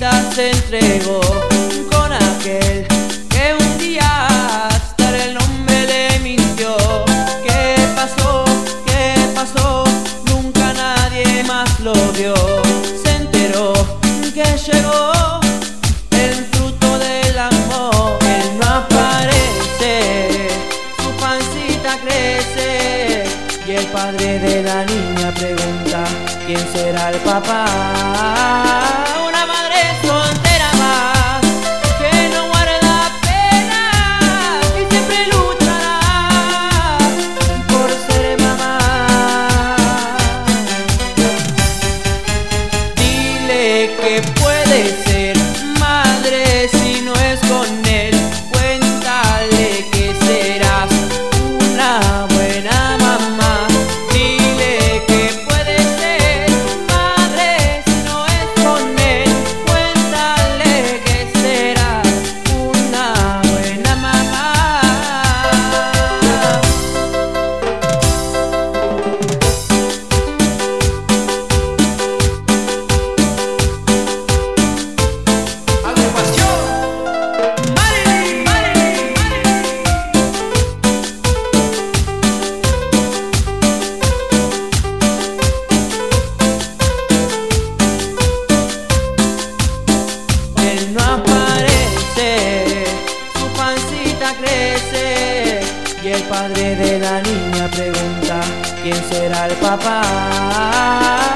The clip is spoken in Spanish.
se entregó con aquel que un día hasta el nombre le mintió. ¿Qué pasó? ¿Qué pasó? Nunca nadie más lo vio. Se enteró que llegó el fruto del amor. Él no aparece, su pancita crece, y el padre de la niña pregunta: ¿quién será el papá? Una madre soltera más, que no guarda pena, que siempre luchará por ser mamá. Dile que puede ser madre si no es con él. Cuéntale que serás una buena mamá. Dile que puede ser madre si no es con él. Cuéntale que serás una buena mamá. Agrupación Marilyn, Marilyn, Él no aparece, su pancita crece, y el padre de la niña pregunta: ¿quién será el papá?